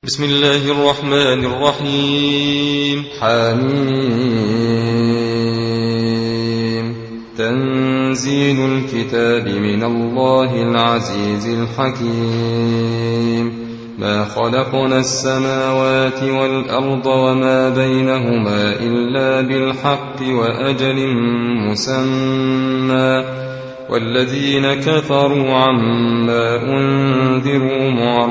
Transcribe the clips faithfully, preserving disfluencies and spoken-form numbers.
بسم الله الرحمن الرحيم. حميم. تنزيل الكتاب من الله العزيز الحكيم. ما خلقنا السماوات والأرض وما بينهما إلا بالحق وأجل مسمى، والذين كفروا عما أنذروا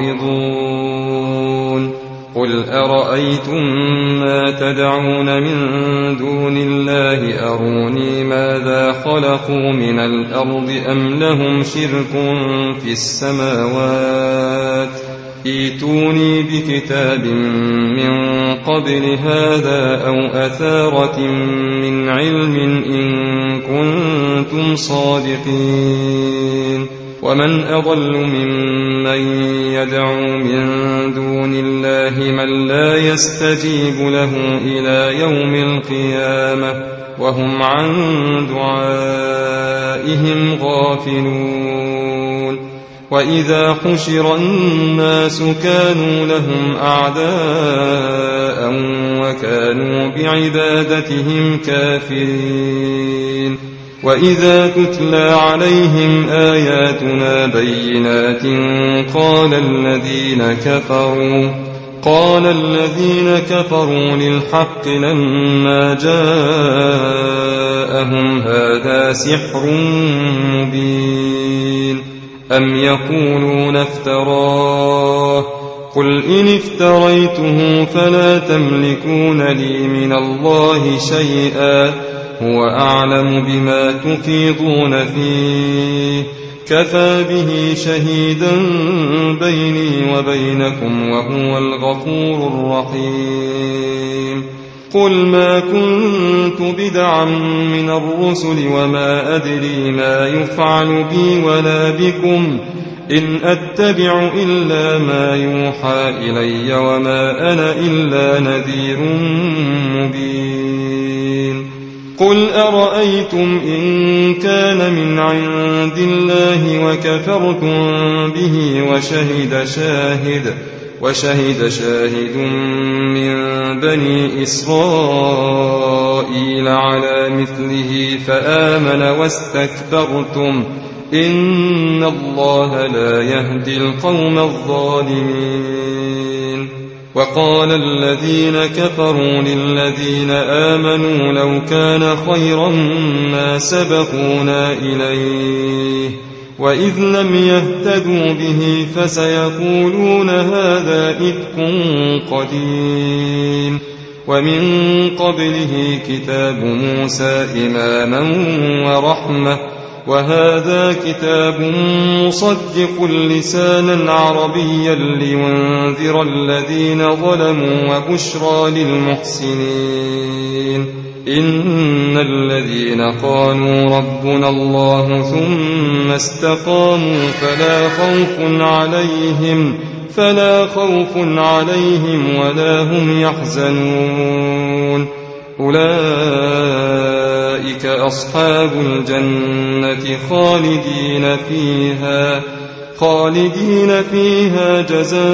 معرضون. قل أرأيتم ما تدعون من دون الله أروني ماذا خلقوا من الأرض أم لهم شرك في السماوات، ائتوني بكتاب من قبل هذا أو أثارة من علم إن كنتم صادقين. ومن أضل ممن يدعو من دون الله من لا يستجيب له إلى يوم القيامة وهم عن دعائهم غافلون. وإذا حشر الناس كانوا لهم أعداء وكانوا بعبادتهم كافرين. وإذا تتلى عليهم آياتنا بينات قال الذين كفروا قال الذين كفروا للحق لما جاءهم هذا سحر مبين. أم يقولون افتراه قل إن افتريته فلا تملكون لي من الله شيئا هو أعلم بما تفيضون فيه كفى به شهيدا بيني وبينكم وهو الغفور الرحيم. قل ما كنت بدعا من الرسل وما أدري ما يفعل بي ولا بكم إن أتبع إلا ما يوحى إلي وما أنا إلا نذير مبين. قل أرأيتم إن كان من عند الله وكفرتم به وشهد شاهد وشهد شاهد من بني إسرائيل على مثله فآمن واستكبرتم إن الله لا يهدي القوم الظالمين. وقال الذين كفروا للذين آمنوا لو كان خيرا ما سبقونا إليه وإذ لم يهتدوا به فسيقولون هذا إفك قديم. ومن قبله كتاب موسى إماما ورحمة وهذا كتاب مصدق لسانا عربيا لينذر الذين ظلموا وبشرى للمحسنين. إن الذين قالوا ربنا الله ثم استقاموا فلا خوف عليهم فلا خوف عليهم ولا هم يحزنون. أولئك أصحاب الجنة خالدين فيها خالدين فيها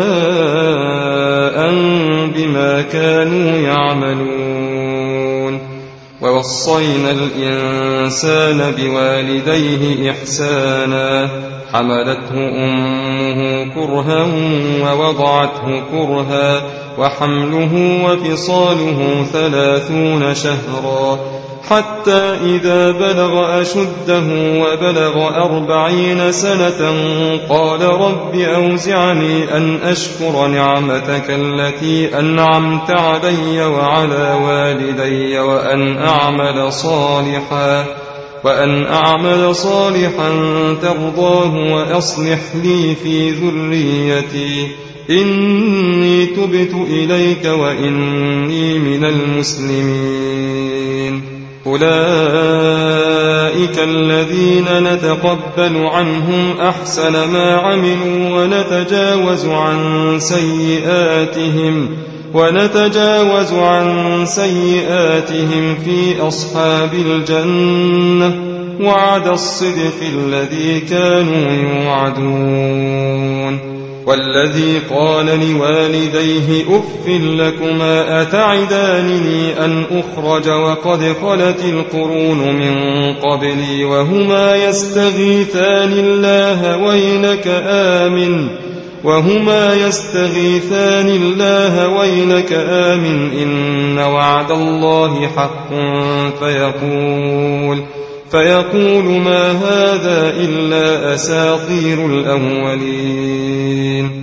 جزاء بما كانوا يعملون. ووصينا الإنسان بوالديه إحسانا حملته أمه كرها ووضعته كرها وحمله وفصاله ثلاثون شهرا حتى إذا بلغ أشده وبلغ أربعين سنة قال رب أوزعني أن أشكر نعمتك التي أنعمت علي وعلى والدي وأن أعمل صالحا وأن أعمل صالحا ترضاه وأصلح لي في ذريتي إني تبت إليك وإني من المسلمين. أولئك الذين نتقبل عنهم أحسن ما عملوا ونتجاوز عن سيئاتهم ونتجاوز عن سيئاتهم في أصحاب الجنة وعد الصدق الذي كانوا يوعدون. والذي قال لوالديه أف لكما أتعدانني أن أخرج وقد خلت القرون من قبلي وهما يستغيثان الله ويلك آمن وهما يستغيثان الله ويلك آمن إن وعد الله حق فيقول فيقول ما هذا إلا أساطير الأولين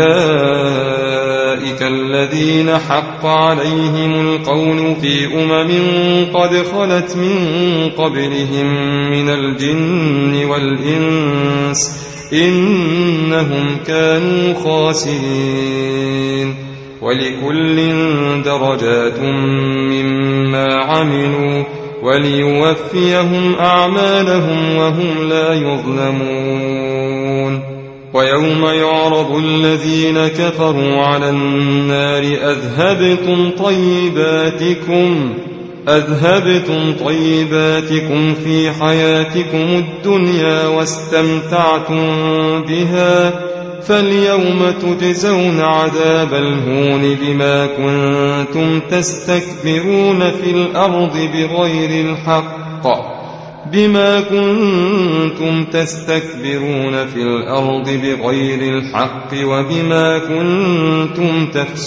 أولئك الذين حق عليهم القول في أمم قد خلت من قبلهم من الجن والإنس إنهم كانوا خاسرين ولكل درجات مما عملوا وليوفيهم أعمالهم وهم لا يظلمون ويوم يعرض الذين كفروا على النار أذهبتم طيباتكم أذهبتم طيباتكم في حياتكم الدنيا واستمتعتم بها فاليوم تجزون عذاب الهون بما كنتم تستكبرون في الأرض بغير الحق بما كنتم تستكبرون في الأرض بغير الحق وبما كنتم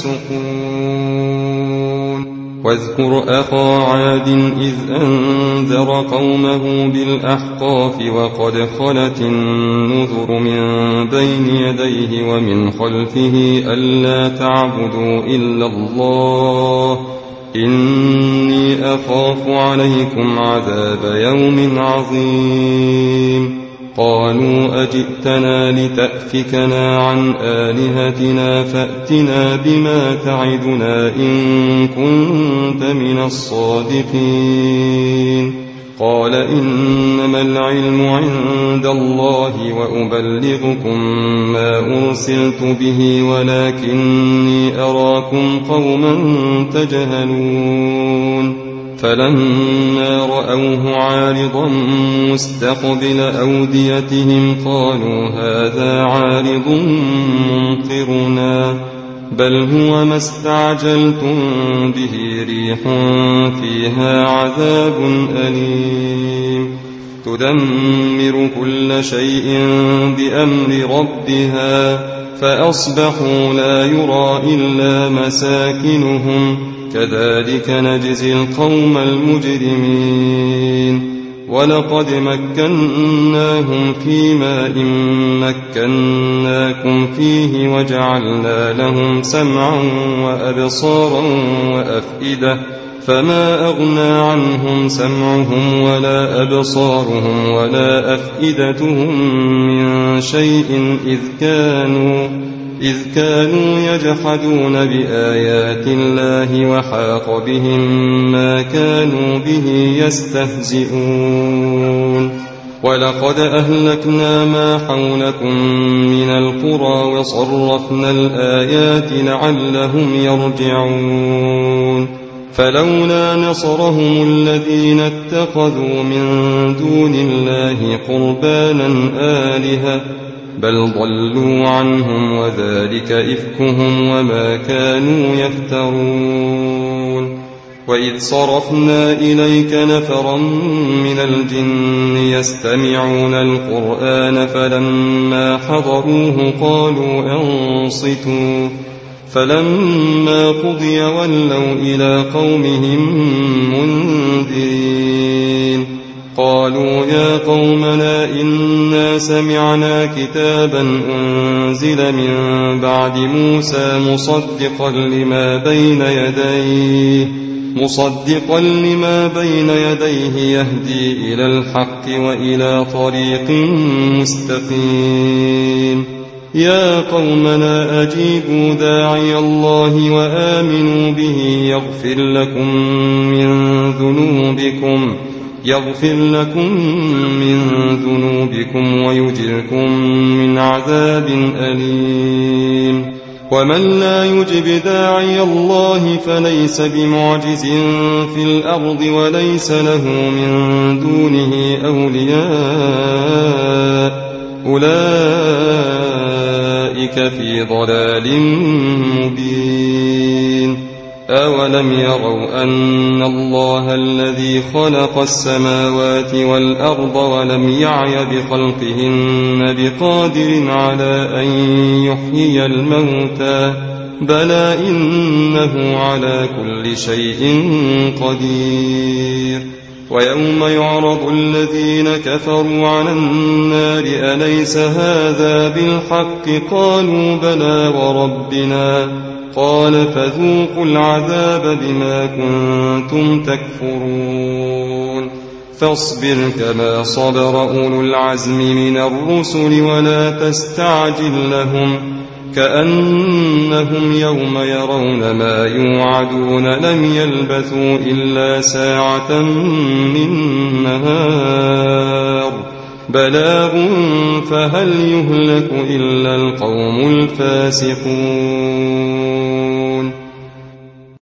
تفسقون واذكر أخا عاد إذ أنذر قومه بالأحقاف وقد خلت النذر من بين يديه ومن خلفه ألا تعبدوا إلا الله إني أخاف عليكم عذاب يوم عظيم قالوا أجئتنا لتأفكنا عن آلهتنا فأتنا بما تعدنا إن كنت من الصادقين قال إنما العلم عند الله وأبلغكم ما أرسلت به ولكني أراكم قوما تجهلون فلما رأوه عارضا مستقبل أوديتهم قالوا هذا عارض ممطرنا بل هو ما استعجلتم به ريح فيها عذاب أليم تدمر كل شيء بأمر ربها فأصبحوا لا يرى إلا مساكنهم كذلك نجزي القوم المجرمين ولقد مكناهم في ماء مكناكم فيه وجعلنا لهم سمعا وأبصارا وأفئدة فما أغنى عنهم سمعهم ولا أبصارهم ولا أفئدتهم من شيء إذ كانوا إذ كانوا يجحدون بآيات الله وحاق بهم ما كانوا به يستهزئون ولقد أهلكنا ما حولكم من القرى وصرفنا الآيات لعلهم يرجعون فلولا نصرهم الذين اتخذوا من دون الله قربانا آلهة بل ضلوا عنهم وذلك إفكهم وما كانوا يفترون وإذ صرفنا إليك نفرا من الجن يستمعون القرآن فلما حضروه قالوا أنصتوا فلما قضي ولوا إلى قومهم منذرين قالوا يا قومنا إنا سمعنا كتابا أنزل من بعد موسى مصدقا لما بين يديه مصدقا لما بين يديه يهدي إلى الحق وإلى طريق مستقيم يا قومنا أجيبوا داعي الله وآمنوا به يغفر لكم من ذنوبكم يغفر لكم من ذنوبكم ويجركم من عذاب أليم ومن لا يجب داعي الله فليس بمعجز في الأرض وليس له من دونه أولياء أولئك أولئك في ضلال مبين أولم يروا أن الله الذي خلق السماوات والأرض ولم يعي بخلقهن بقادر على أن يحيي الموتى بلى إنه على كل شيء قدير ويوم يعرض الذين كفروا على النار أليس هذا بالحق قالوا بلى وربنا قال فذوقوا العذاب بما كنتم تكفرون فاصبر كما صبر أولو العزم من الرسل ولا تستعجل لهم كأنهم يوم يرون ما يوعدون لم يلبثوا إلا ساعة من نهار بلاغ فهل يهلك إلا القوم الفاسقون